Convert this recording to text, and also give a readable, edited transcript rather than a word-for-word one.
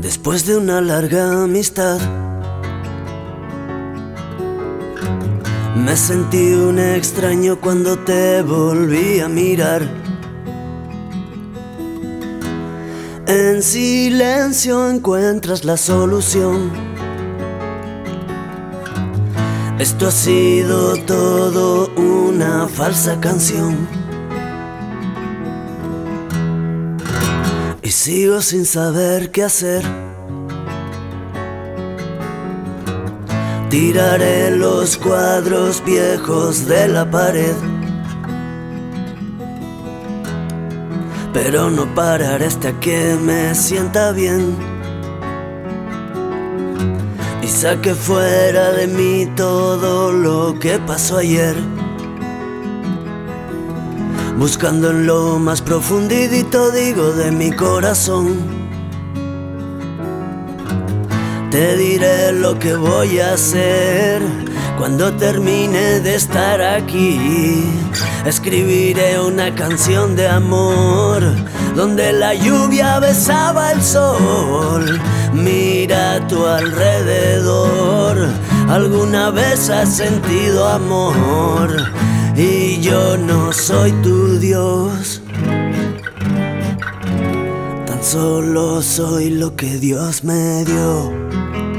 Después de una larga amistad, me sentí un extraño cuando te volví a mirar. En silencio encuentras la solución. Esto ha sido todo una falsa canción. Y sigo sin saber qué hacer. Tiraré los cuadros viejos de la pared, pero no pararé hasta que me sienta bien y saque fuera de mí todo lo que pasó ayer. Buscando en lo más profundito, digo, de mi corazón, te diré lo que voy a hacer cuando termine de estar aquí. Escribiré una canción de amor donde la lluvia besaba el sol. Mira a tu alrededor, ¿alguna vez has sentido amor? Y yo no soy tu Dios, tan solo soy lo que Dios me dio.